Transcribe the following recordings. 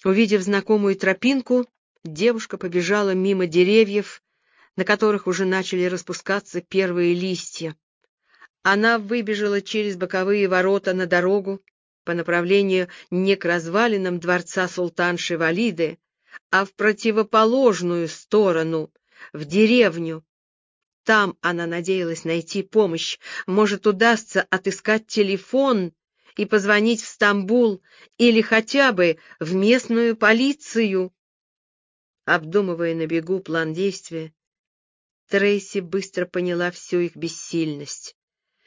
Увидев знакомую тропинку, девушка побежала мимо деревьев, на которых уже начали распускаться первые листья. Она выбежала через боковые ворота на дорогу по направлению не к развалинам дворца султанши Валиды, а в противоположную сторону, в деревню. Там она надеялась найти помощь. Может, удастся отыскать телефон и позвонить в Стамбул или хотя бы в местную полицию. Обдумывая на бегу план действия, Трейси быстро поняла всю их бессильность.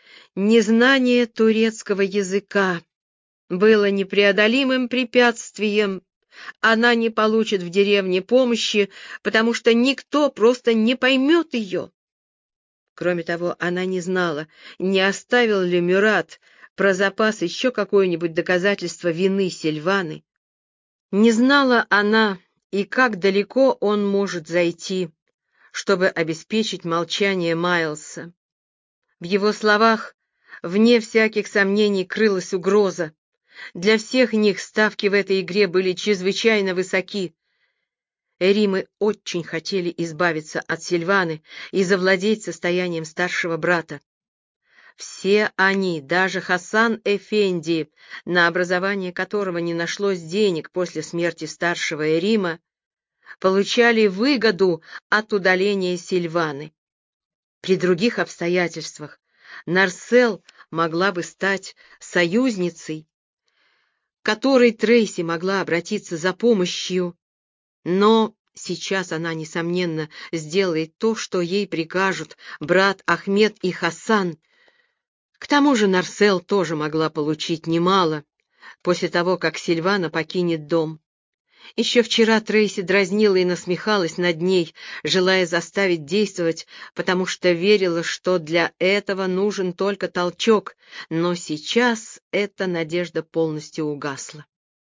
Незнание турецкого языка было непреодолимым препятствием. Она не получит в деревне помощи, потому что никто просто не поймет ее. Кроме того, она не знала, не оставил ли Мюрат про запас еще какое-нибудь доказательство вины Сильваны. Не знала она и как далеко он может зайти, чтобы обеспечить молчание Майлса. В его словах, вне всяких сомнений, крылась угроза. Для всех них ставки в этой игре были чрезвычайно высоки. Эримы очень хотели избавиться от Сильваны и завладеть состоянием старшего брата. Все они, даже Хасан Эфенди, на образование которого не нашлось денег после смерти старшего Эрима, получали выгоду от удаления Сильваны. При других обстоятельствах Нарсел могла бы стать союзницей, к которой Трейси могла обратиться за помощью, но сейчас она, несомненно, сделает то, что ей прикажут брат Ахмед и Хасан. К тому же Нарсел тоже могла получить немало после того, как Сильвана покинет дом. Еще вчера Трейси дразнила и насмехалась над ней, желая заставить действовать, потому что верила, что для этого нужен только толчок, но сейчас эта надежда полностью угасла.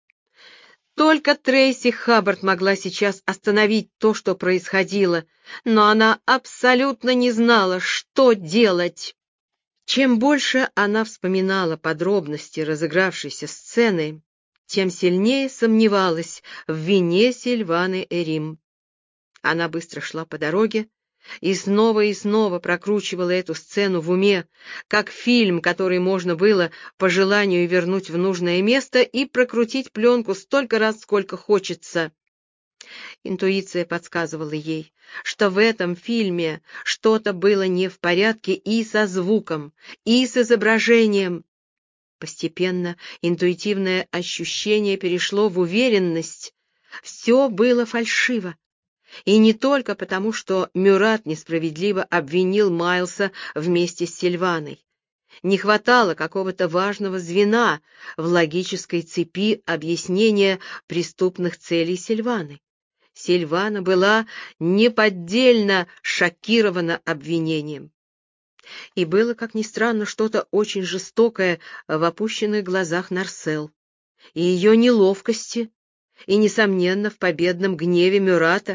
Только Трейси Хаббард могла сейчас остановить то, что происходило, но она абсолютно не знала, что делать. Чем больше она вспоминала подробности разыгравшейся сцены, тем сильнее сомневалась в вине Сильваны Эрим. Она быстро шла по дороге и снова прокручивала эту сцену в уме, как фильм, который можно было по желанию вернуть в нужное место и прокрутить пленку столько раз, сколько хочется. Интуиция подсказывала ей, что в этом фильме что-то было не в порядке и со звуком, и с изображением. Постепенно интуитивное ощущение перешло в уверенность. Все было фальшиво. И не только потому, что Мюрат несправедливо обвинил Майлса вместе с Сильваной. Не хватало какого-то важного звена в логической цепи объяснения преступных целей Сильваны. Сильвана была неподдельно шокирована обвинением. И было, как ни странно, что-то очень жестокое в опущенных глазах Нарсел, и ее неловкости, и, несомненно, в победном гневе Мюрата.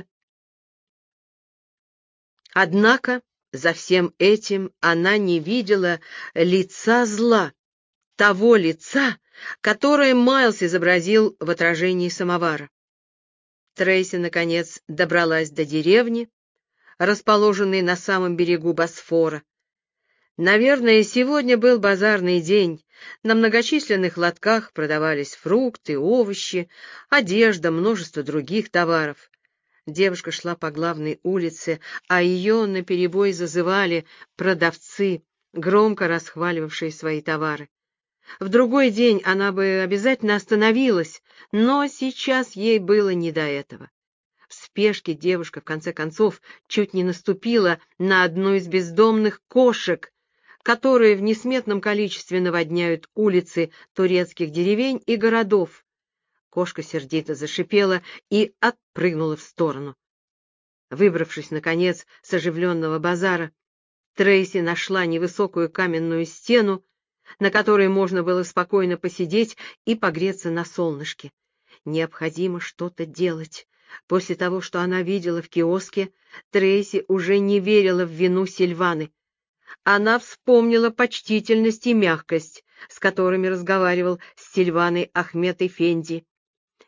Однако за всем этим она не видела лица зла, того лица, которое Майлс изобразил в отражении самовара. Трейси, наконец, добралась до деревни, расположенной на самом берегу Босфора. Наверное, сегодня был базарный день. На многочисленных лотках продавались фрукты, овощи, одежда, множество других товаров. Девушка шла по главной улице, а ее наперебой зазывали продавцы, громко расхваливавшие свои товары. В другой день она бы обязательно остановилась, но сейчас ей было не до этого. В спешке девушка, в конце концов, чуть не наступила на одну из бездомных кошек, которые в несметном количестве наводняют улицы турецких деревень и городов. Кошка сердито зашипела и отпрыгнула в сторону. Выбравшись, наконец, с оживленного базара, Трейси нашла невысокую каменную стену, на которой можно было спокойно посидеть и погреться на солнышке. Необходимо что-то делать. После того, что она видела в киоске, Трейси уже не верила в вину Сильваны. Она вспомнила почтительность и мягкость, с которыми разговаривал с Сильваной Ахмед Эфенди.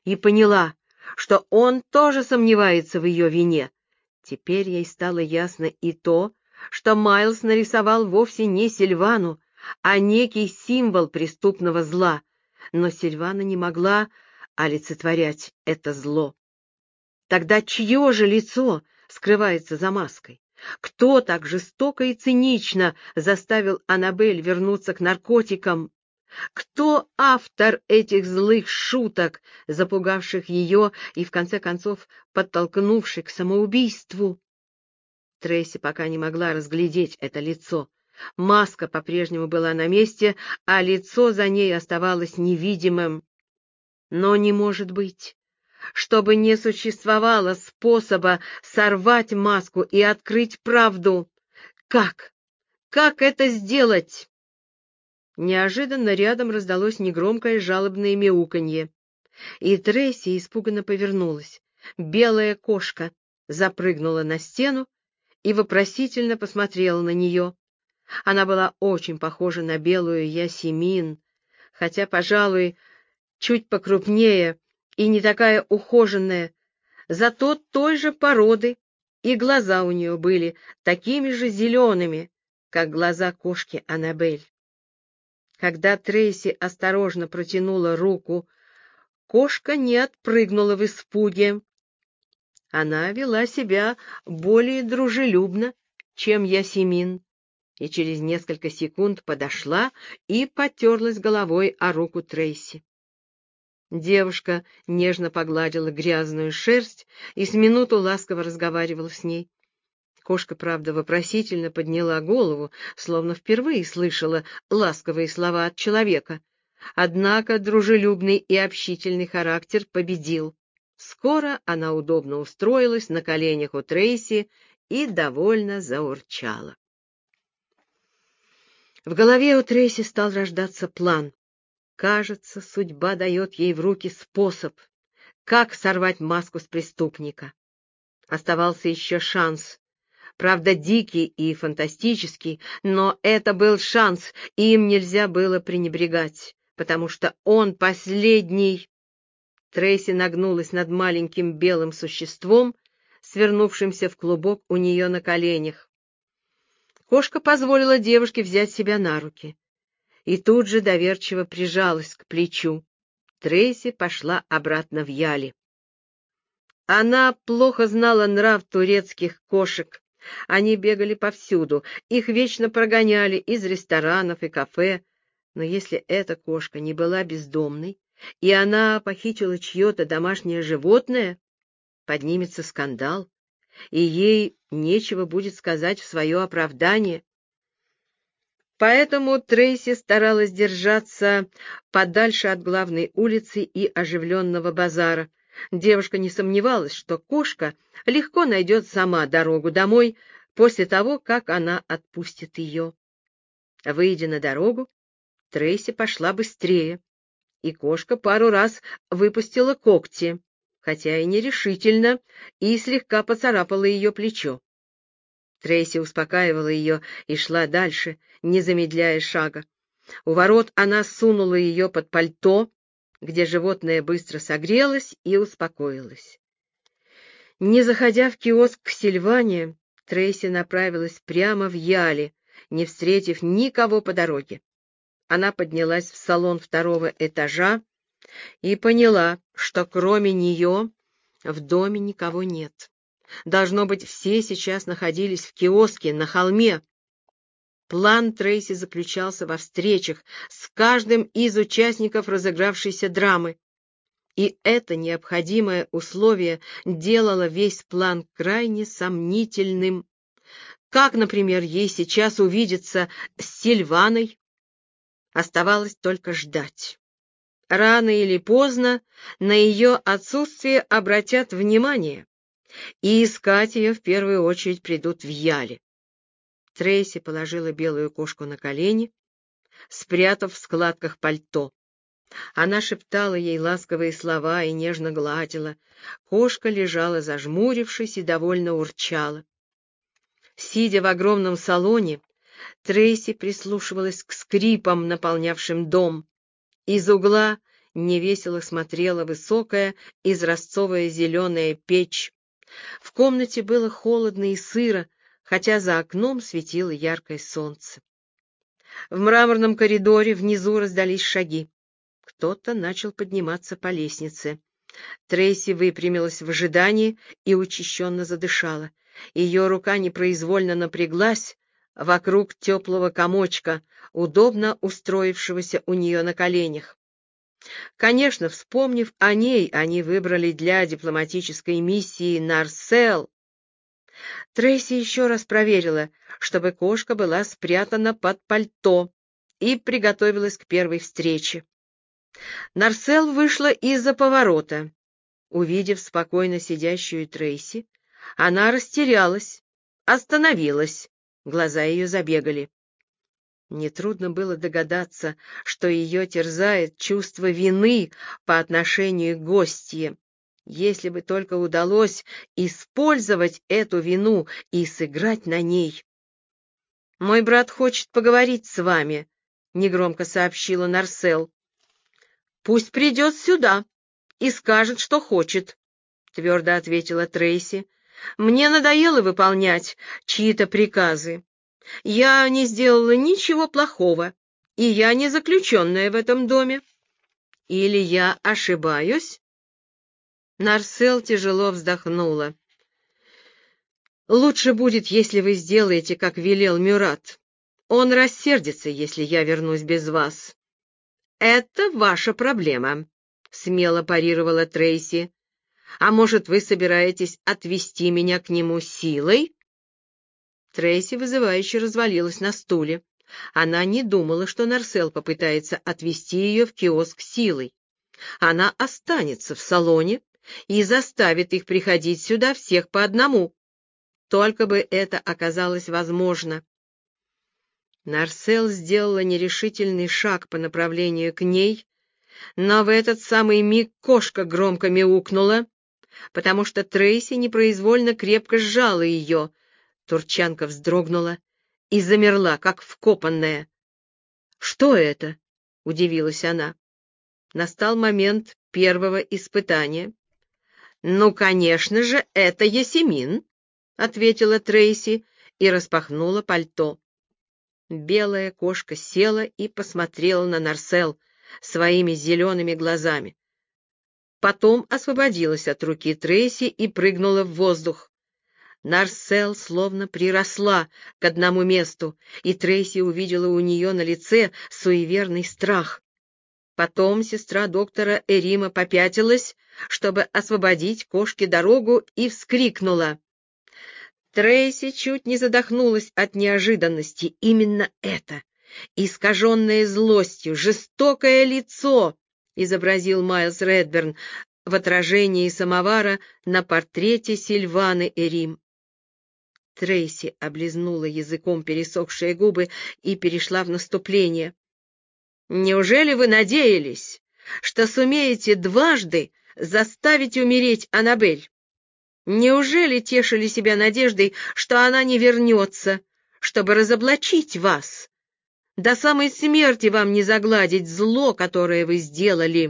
и поняла, что он тоже сомневается в ее вине. Теперь ей стало ясно и то, что Майлз нарисовал вовсе не Сильвану, а некий символ преступного зла, но Сильвана не могла олицетворять это зло. Тогда чье же лицо скрывается за маской? Кто так жестоко и цинично заставил Аннабель вернуться к наркотикам? Кто автор этих злых шуток, запугавших ее и, в конце концов, подтолкнувших к самоубийству? Трейси пока не могла разглядеть это лицо. Маска по-прежнему была на месте, а лицо за ней оставалось невидимым. Но не может быть, чтобы не существовало способа сорвать маску и открыть правду. Как? Как это сделать? Неожиданно рядом раздалось негромкое жалобное мяуканье, и Трейси испуганно повернулась. Белая кошка запрыгнула на стену и вопросительно посмотрела на нее. Она была очень похожа на белую Ясемин, хотя, пожалуй, чуть покрупнее и не такая ухоженная, зато той же породы, и глаза у нее были такими же зелеными, как глаза кошки Аннабель. Когда Трейси осторожно протянула руку, кошка не отпрыгнула в испуге. Она вела себя более дружелюбно, чем Ясемин, и через несколько секунд подошла и потерлась головой о руку Трейси. Девушка нежно погладила грязную шерсть и с минуту ласково разговаривала с ней. Кошка, правда, вопросительно подняла голову, словно впервые слышала ласковые слова от человека. Однако дружелюбный и общительный характер победил. Скоро она удобно устроилась на коленях у Трейси и довольно заурчала. В голове у Трейси стал рождаться план. Кажется, судьба дает ей в руки способ, как сорвать маску с преступника. Оставался еще шанс. Правда, дикий и фантастический, но это был шанс, и им нельзя было пренебрегать, потому что он последний. Трейси нагнулась над маленьким белым существом, свернувшимся в клубок у нее на коленях. Кошка позволила девушке взять себя на руки и тут же доверчиво прижалась к плечу. Трейси пошла обратно в Яли. Она плохо знала нрав турецких кошек. Они бегали повсюду, их вечно прогоняли из ресторанов и кафе. Но если эта кошка не была бездомной, и она похитила чье-то домашнее животное, поднимется скандал, и ей нечего будет сказать в свое оправдание. Поэтому Трейси старалась держаться подальше от главной улицы и оживленного базара. Девушка не сомневалась, что кошка легко найдет сама дорогу домой после того, как она отпустит ее. Выйдя на дорогу, Трейси пошла быстрее, и кошка пару раз выпустила когти, хотя и нерешительно, и слегка поцарапала ее плечо. Трейси успокаивала ее и шла дальше, не замедляя шага. У ворот она сунула ее под пальто, где животное быстро согрелось и успокоилось. Не заходя в киоск к Сильване, Трейси направилась прямо в Яли, не встретив никого по дороге. Она поднялась в салон второго этажа и поняла, что кроме нее в доме никого нет. Должно быть, все сейчас находились в киоске на холме. План Трейси заключался во встречах с каждым из участников разыгравшейся драмы. И это необходимое условие делало весь план крайне сомнительным. Как, например, ей сейчас увидеться с Сильваной? Оставалось только ждать. Рано или поздно на ее отсутствие обратят внимание, и искать ее в первую очередь придут в Яле. Трейси положила белую кошку на колени, спрятав в складках пальто. Она шептала ей ласковые слова и нежно гладила. Кошка лежала зажмурившись и довольно урчала. Сидя в огромном салоне, Трейси прислушивалась к скрипам, наполнявшим дом. Из угла невесело смотрела высокая изразцовая зеленая печь. В комнате было холодно и сыро, хотя за окном светило яркое солнце. В мраморном коридоре внизу раздались шаги. Кто-то начал подниматься по лестнице. Трейси выпрямилась в ожидании и учащенно задышала. Ее рука непроизвольно напряглась вокруг теплого комочка, удобно устроившегося у нее на коленях. Конечно, вспомнив о ней, они выбрали для дипломатической миссии Нарсел. Трейси еще раз проверила, чтобы кошка была спрятана под пальто, и приготовилась к первой встрече. Нарсел вышла из-за поворота. Увидев спокойно сидящую Трейси, она растерялась, остановилась, глаза ее забегали. Нетрудно было догадаться, что ее терзает чувство вины по отношению к гостье. Если бы только удалось использовать эту вину и сыграть на ней. «Мой брат хочет поговорить с вами», — негромко сообщила Нарсел. «Пусть придет сюда и скажет, что хочет», — твердо ответила Трейси. «Мне надоело выполнять чьи-то приказы. Я не сделала ничего плохого, и я не заключенная в этом доме. Или я ошибаюсь?» Нарсел тяжело вздохнула. «Лучше будет, если вы сделаете, как велел Мюрат. Он рассердится, если я вернусь без вас». «Это ваша проблема», — смело парировала Трейси. «А может, вы собираетесь отвести меня к нему силой?» Трейси вызывающе развалилась на стуле. Она не думала, что Нарсел попытается отвести ее в киоск силой. Она останется в салоне и заставит их приходить сюда всех по одному. Только бы это оказалось возможно. Нарсел сделала нерешительный шаг по направлению к ней, но в этот самый миг кошка громко мяукнула, потому что Трейси непроизвольно крепко сжала ее. Турчанка вздрогнула и замерла, как вкопанная. «Что это?» — удивилась она. Настал момент первого испытания. «Ну, конечно же, это Ясемин», — ответила Трейси и распахнула пальто. Белая кошка села и посмотрела на Нарсел своими зелеными глазами. Потом освободилась от руки Трейси и прыгнула в воздух. Нарсел словно приросла к одному месту, и Трейси увидела у нее на лице суеверный страх. Потом сестра доктора Эрима попятилась, чтобы освободить кошке дорогу, и вскрикнула. Трейси чуть не задохнулась от неожиданности. Именно это, искаженное злостью, жестокое лицо, изобразил Майлз Редберн в отражении самовара на портрете Сильваны Эрим. Трейси облизнула языком пересохшие губы и перешла в наступление. «Неужели вы надеялись, что сумеете дважды заставить умереть Аннабель? Неужели тешили себя надеждой, что она не вернется, чтобы разоблачить вас? До самой смерти вам не загладить зло, которое вы сделали».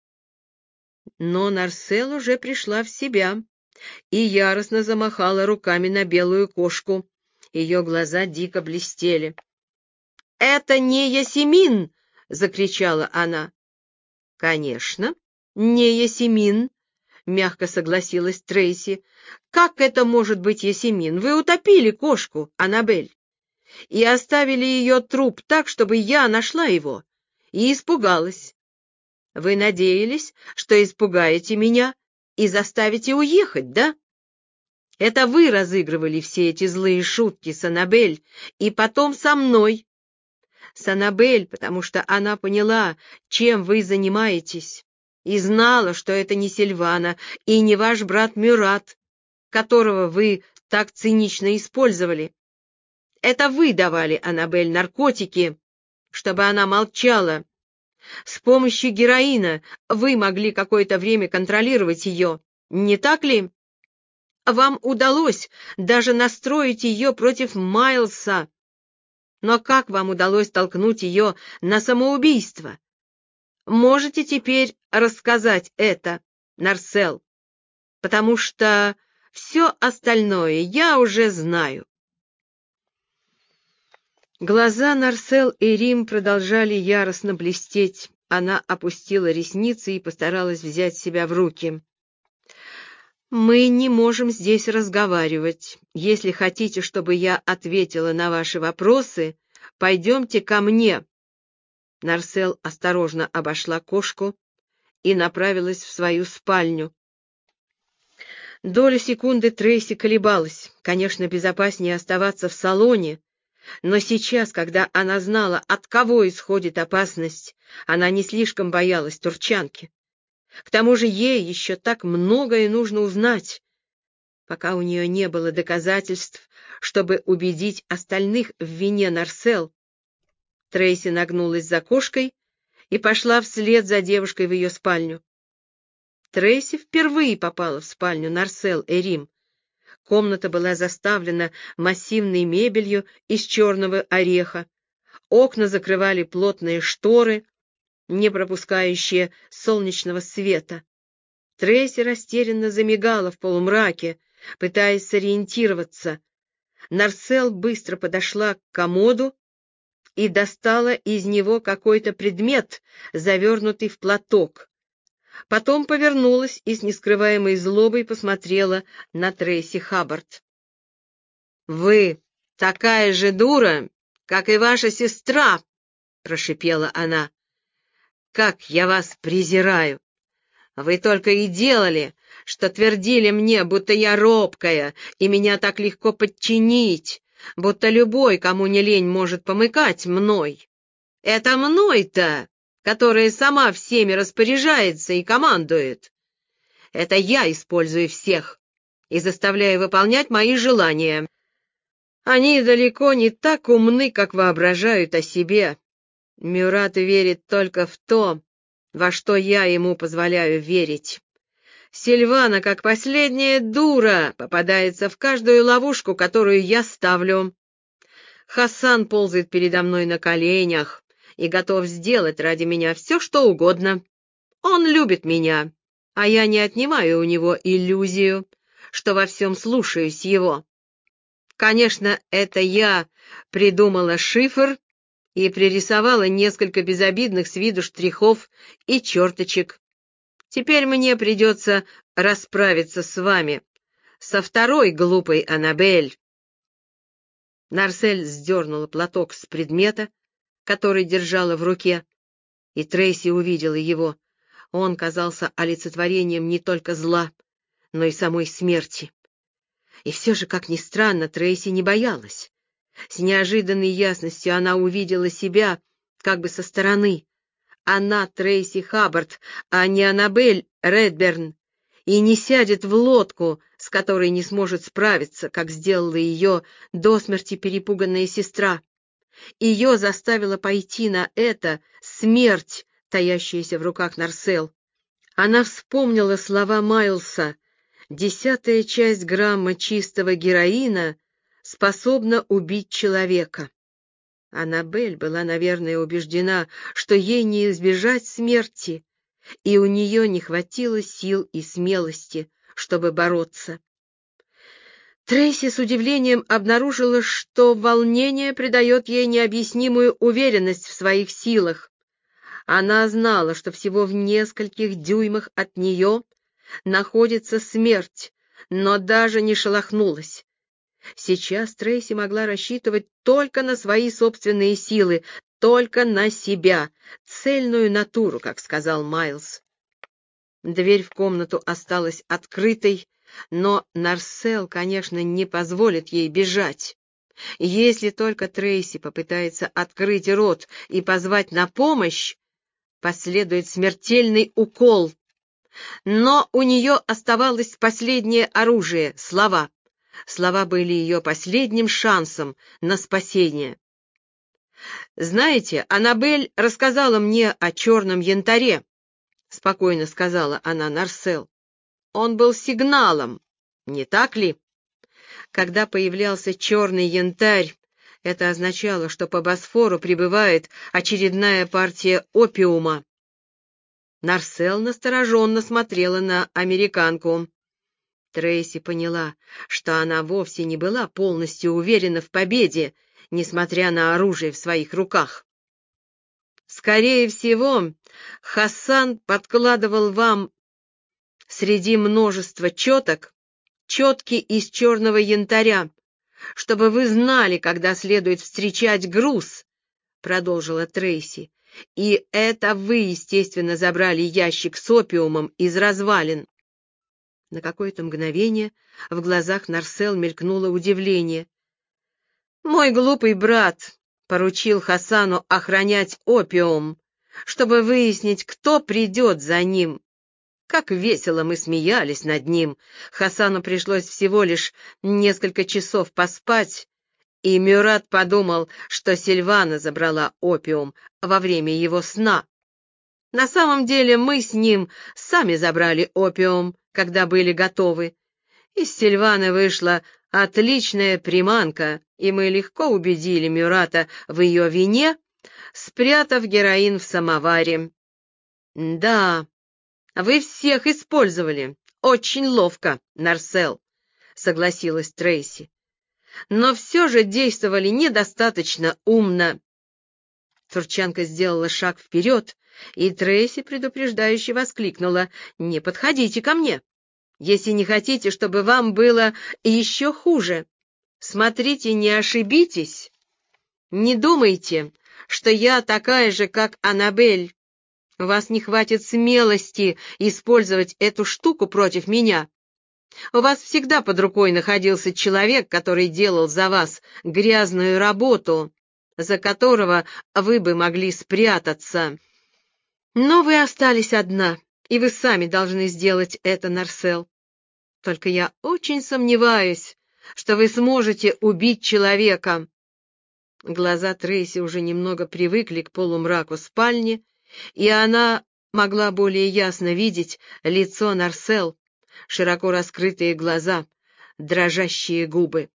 Но Нарсел уже пришла в себя и яростно замахала руками на белую кошку. Ее глаза дико блестели. «Это не Ясемин!» — закричала она. «Конечно, не Ясемин», — мягко согласилась Трейси. «Как это может быть Ясемин? Вы утопили кошку, Аннабель, и оставили ее труп так, чтобы я нашла его, и испугалась. Вы надеялись, что испугаете меня и заставите уехать, да? Это вы разыгрывали все эти злые шутки с Аннабель и потом со мной. С Аннабель, потому что она поняла, чем вы занимаетесь, и знала, что это не Сильвана и не ваш брат Мюрат, которого вы так цинично использовали. Это вы давали Аннабель наркотики, чтобы она молчала. С помощью героина вы могли какое-то время контролировать ее, не так ли? Вам удалось даже настроить ее против Майлса. Но как вам удалось толкнуть ее на самоубийство? Можете теперь рассказать это, Нарсел, потому что все остальное я уже знаю». Глаза Нарсел и Рим продолжали яростно блестеть. Она опустила ресницы и постаралась взять себя в руки. «Мы не можем здесь разговаривать. Если хотите, чтобы я ответила на ваши вопросы, пойдемте ко мне». Нарсел осторожно обошла кошку и направилась в свою спальню. Долю секунды Трейси колебалась. Конечно, безопаснее оставаться в салоне, но сейчас, когда она знала, от кого исходит опасность, она не слишком боялась турчанки. К тому же ей еще так многое нужно узнать, пока у нее не было доказательств, чтобы убедить остальных в вине Нарсел. Трейси нагнулась за кошкой и пошла вслед за девушкой в ее спальню. Трейси впервые попала в спальню Нарсел и Рим. Комната была заставлена массивной мебелью из черного ореха. Окна закрывали плотные шторы, не пропускающие солнечного света. Трейси растерянно замигала в полумраке, пытаясь сориентироваться. Нарсел быстро подошла к комоду и достала из него какой-то предмет, завернутый в платок. Потом повернулась и с нескрываемой злобой посмотрела на Трейси Хаббард. «Вы такая же дура, как и ваша сестра!» — прошипела она. «Как я вас презираю! Вы только и делали, что твердили мне, будто я робкая, и меня так легко подчинить, будто любой, кому не лень, может помыкать мной. Это мной-то, которая сама всеми распоряжается и командует. Это я использую всех и заставляю выполнять мои желания. Они далеко не так умны, как воображают о себе. Мюрат верит только в то, во что я ему позволяю верить. Сильвана, как последняя дура, попадается в каждую ловушку, которую я ставлю. Хасан ползает передо мной на коленях и готов сделать ради меня все, что угодно. Он любит меня, а я не отнимаю у него иллюзию, что во всем слушаюсь его. Конечно, это я придумала шифр и пририсовала несколько безобидных с виду штрихов и черточек. Теперь мне придется расправиться с вами, со второй глупой Аннабель». Нарсель сдернула платок с предмета, который держала в руке, и Трейси увидела его. Он казался олицетворением не только зла, но и самой смерти. И все же, как ни странно, Трейси не боялась. С неожиданной ясностью она увидела себя как бы со стороны. Она Трейси Хаббард, а не Аннабель Редберн, и не сядет в лодку, с которой не сможет справиться, как сделала ее до смерти перепуганная сестра. Ее заставила пойти на это смерть, таящаяся в руках Нарсел. Она вспомнила слова Майлса: «10-я часть грамма чистого героина способна убить человека». Аннабель была, наверное, убеждена, что ей не избежать смерти, и у нее не хватило сил и смелости, чтобы бороться. Трейси с удивлением обнаружила, что волнение придает ей необъяснимую уверенность в своих силах. Она знала, что всего в нескольких дюймах от нее находится смерть, но даже не шелохнулась. Сейчас Трейси могла рассчитывать только на свои собственные силы, только на себя, цельную натуру, как сказал Майлз. Дверь в комнату осталась открытой, но Нарсел, конечно, не позволит ей бежать. Если только Трейси попытается открыть рот и позвать на помощь, последует смертельный укол. Но у нее оставалось последнее оружие — слова. Слова были ее последним шансом на спасение. «Знаете, Аннабель рассказала мне о черном янтаре», — спокойно сказала она Нарсел. «Он был сигналом, не так ли? Когда появлялся черный янтарь, это означало, что по Босфору прибывает очередная партия опиума. Нарсел настороженно смотрела на американку. Трейси поняла, что она вовсе не была полностью уверена в победе, несмотря на оружие в своих руках. «Скорее всего, Хасан подкладывал вам среди множества четок четки из черного янтаря, чтобы вы знали, когда следует встречать груз», — продолжила Трейси. «И это вы, естественно, забрали ящик с опиумом из развалин». На какое-то мгновение в глазах Нарсел мелькнуло удивление. «Мой глупый брат поручил Хасану охранять опиум, чтобы выяснить, кто придет за ним. Как весело мы смеялись над ним. Хасану пришлось всего лишь несколько часов поспать, и Мюрат подумал, что Сильвана забрала опиум во время его сна. На самом деле мы с ним сами забрали опиум, когда были готовы. Из Сильваны вышла отличная приманка, и мы легко убедили Мюрата в ее вине, спрятав героин в самоваре. Да, вы всех использовали. Очень ловко, Нарсел, согласилась Трейси. Но все же действовали недостаточно умно. Турчанка сделала шаг вперед, и Трейси предупреждающе воскликнула: «Не подходите ко мне, если не хотите, чтобы вам было еще хуже. Смотрите, не ошибитесь. Не думайте, что я такая же, как Аннабель. У вас не хватит смелости использовать эту штуку против меня. У вас всегда под рукой находился человек, который делал за вас грязную работу, за которого вы бы могли спрятаться. Но вы остались одна, и вы сами должны сделать это, Нарсел. Только я очень сомневаюсь, что вы сможете убить человека». Глаза Трейси уже немного привыкли к полумраку спальни, и она могла более ясно видеть лицо Нарсел, широко раскрытые глаза, дрожащие губы.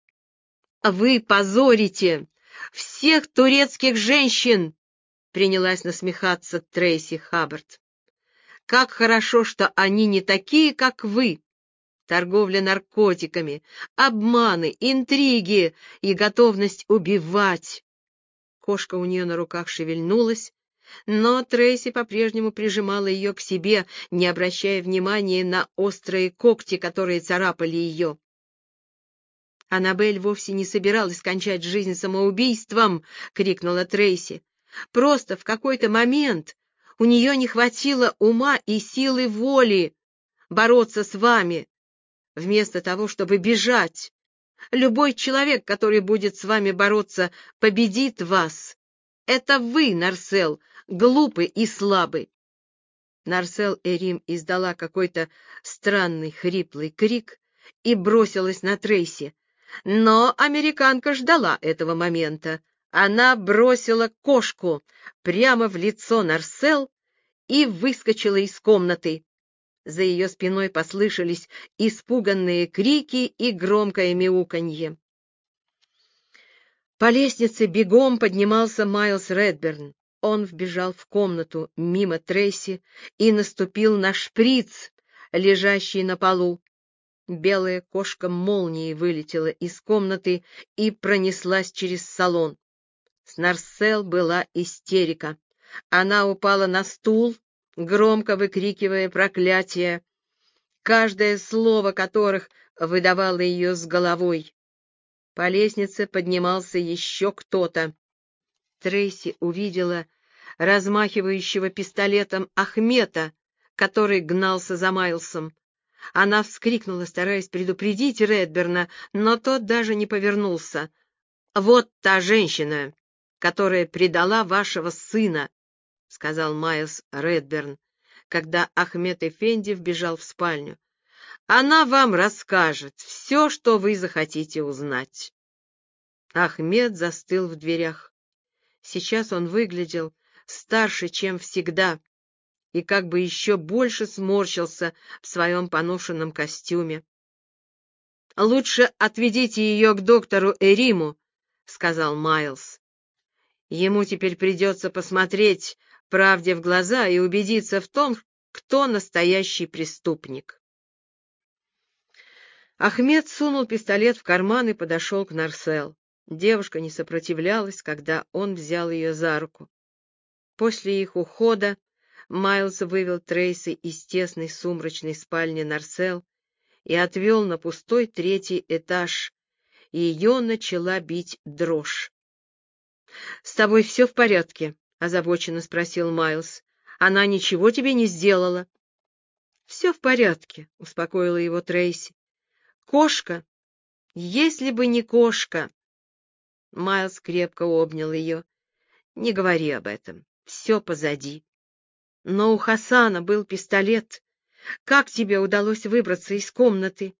«Вы позорите всех турецких женщин!» — принялась насмехаться Трейси Хаббард. «Как хорошо, что они не такие, как вы! Торговля наркотиками, обманы, интриги и готовность убивать!» Кошка у нее на руках шевельнулась, но Трейси по-прежнему прижимала ее к себе, не обращая внимания на острые когти, которые царапали ее. «Аннабель вовсе не собиралась кончать жизнь самоубийством!» — крикнула Трейси. «Просто в какой-то момент у нее не хватило ума и силы воли бороться с вами, вместо того, чтобы бежать. Любой человек, который будет с вами бороться, победит вас. Это вы, Нарсел, глупый и слабый». Нарсел Эрим издала какой-то странный хриплый крик и бросилась на Трейси. Но американка ждала этого момента. Она бросила кошку прямо в лицо Нарсел и выскочила из комнаты. За ее спиной послышались испуганные крики и громкое мяуканье. По лестнице бегом поднимался Майлз Редберн. Он вбежал в комнату мимо Трейси и наступил на шприц, лежащий на полу. Белая кошка молнией вылетела из комнаты и пронеслась через салон. С Нарсел была истерика. Она упала на стул, громко выкрикивая проклятия, каждое слово которых выдавало ее с головой. По лестнице поднимался еще кто-то. Трейси увидела размахивающего пистолетом Ахмета, который гнался за Майлсом. Она вскрикнула, стараясь предупредить Редберна, но тот даже не повернулся. «Вот та женщина, которая предала вашего сына», — сказал Майлз Редберн, когда Ахмед Эфенди вбежал в спальню. «Она вам расскажет все, что вы захотите узнать». Ахмед застыл в дверях. Сейчас он выглядел старше, чем всегда, и как бы еще больше сморщился в своем поношенном костюме. «Лучше отведите ее к доктору Эриму», — сказал Майлз. «Ему теперь придется посмотреть, правде в глаза и убедиться в том, кто настоящий преступник. Ахмед сунул пистолет в карман и подошел к Нарсел. Девушка не сопротивлялась, когда он взял ее за руку. После их ухода Майлз вывел Трейси из тесной сумрачной спальни Нарсел и отвел на пустой 3-й этаж, и ее начала бить дрожь. — С тобой все в порядке? — озабоченно спросил Майлз. — Она ничего тебе не сделала? — Все в порядке, — успокоила его Трейси. — Кошка? Если бы не кошка! Майлз крепко обнял ее. — Не говори об этом. Все позади. Но у Хасана был пистолет. Как тебе удалось выбраться из комнаты?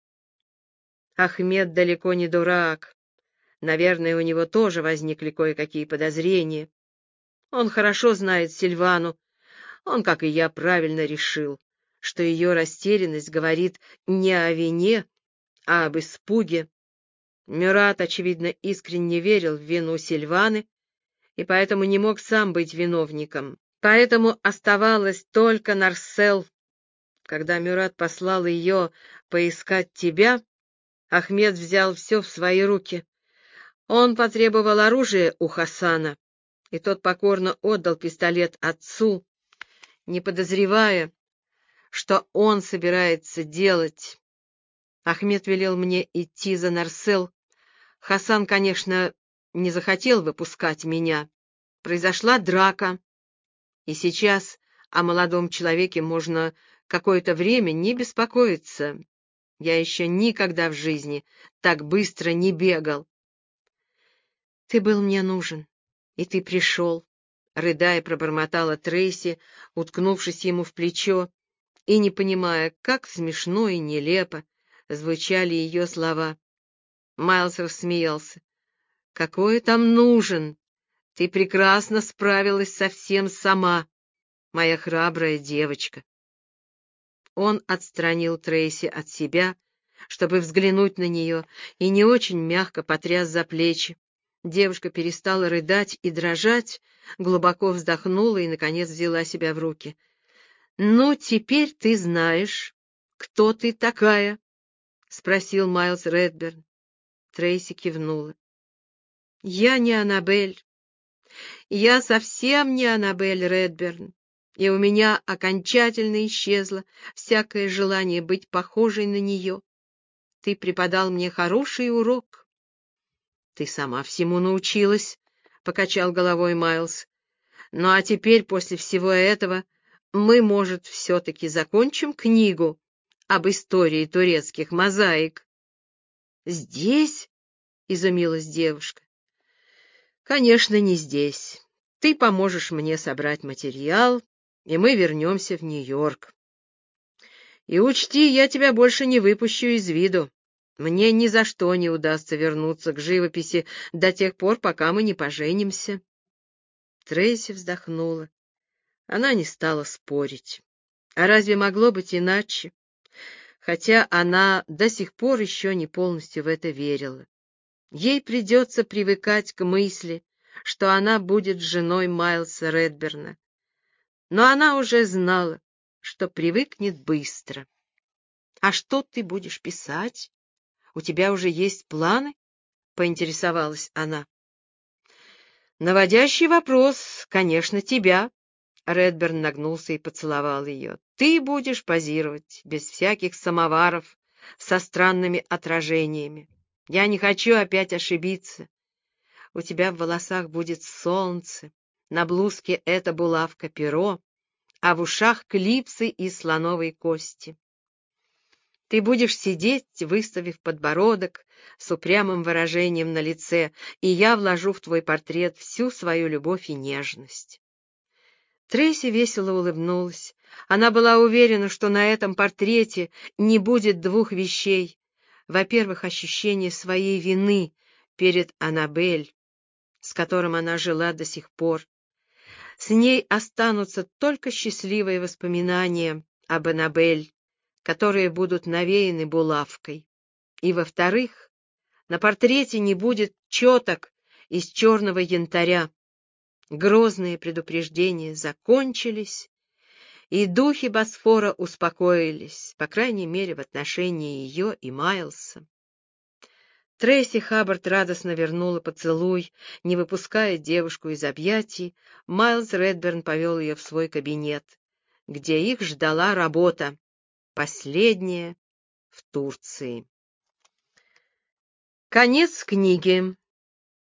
Ахмед далеко не дурак. Наверное, у него тоже возникли кое-какие подозрения. Он хорошо знает Сильвану. Он, как и я, правильно решил, что ее растерянность говорит не о вине, а об испуге. Мюрат, очевидно, искренне верил в вину Сильваны и поэтому не мог сам быть виновником. Поэтому оставалось только Нарсел. Когда Мюрат послал ее поискать тебя, Ахмед взял все в свои руки. Он потребовал оружия у Хасана, и тот покорно отдал пистолет отцу, не подозревая, что он собирается делать. Ахмед велел мне идти за Нарсел. Хасан, конечно, не захотел выпускать меня. Произошла драка, и сейчас о молодом человеке можно какое-то время не беспокоиться. Я еще никогда в жизни так быстро не бегал. Ты был мне нужен, и ты пришел, — рыдая пробормотала Трейси, уткнувшись ему в плечо, и не понимая, как смешно и нелепо звучали ее слова. Майлз рассмеялся. — Какой там нужен? Ты прекрасно справилась со всем сама, моя храбрая девочка. Он отстранил Трейси от себя, чтобы взглянуть на нее, и не очень мягко потряс за плечи. Девушка перестала рыдать и дрожать, глубоко вздохнула и, наконец, взяла себя в руки. — Ну, теперь ты знаешь, кто ты такая? — спросил Майлз Редберн. Трейси кивнула. — Я не Аннабель. Я совсем не Аннабель Редберн, и у меня окончательно исчезло всякое желание быть похожей на нее. Ты преподал мне хороший урок. — Ты сама всему научилась, — покачал головой Майлз. — Ну а теперь, после всего этого, мы, может, все-таки закончим книгу об истории турецких мозаик? — Здесь? — изумилась девушка. — Конечно, не здесь. Ты поможешь мне собрать материал, и мы вернемся в Нью-Йорк. И учти, я тебя больше не выпущу из виду. Мне ни за что не удастся вернуться к живописи до тех пор, пока мы не поженимся. Трейси вздохнула. Она не стала спорить. А разве могло быть иначе? Хотя она до сих пор еще не полностью в это верила. Ей придется привыкать к мысли, что она будет женой Майлса Редберна. Но она уже знала, что привыкнет быстро. — А что ты будешь писать? У тебя уже есть планы? — поинтересовалась она. — Наводящий вопрос, конечно, тебя. Редберн нагнулся и поцеловал ее. — Ты будешь позировать, без всяких самоваров, со странными отражениями. Я не хочу опять ошибиться. У тебя в волосах будет солнце, на блузке эта булавка-перо, а в ушах клипсы из слоновой кости. Ты будешь сидеть, выставив подбородок, с упрямым выражением на лице, и я вложу в твой портрет всю свою любовь и нежность. Трейси весело улыбнулась. Она была уверена, что на этом портрете не будет двух вещей. Во-первых, ощущение своей вины перед Аннабель, с которым она жила до сих пор. С ней останутся только счастливые воспоминания об Аннабель, которые будут навеяны булавкой. И, во-вторых, на портрете не будет четок из черного янтаря. Грозные предупреждения закончились, и духи Босфора успокоились, по крайней мере, в отношении ее и Майлса. Трейси Хаббард радостно вернула поцелуй, не выпуская девушку из объятий. Майлз Редберн повел ее в свой кабинет, где их ждала работа, последняя в Турции. Конец книги.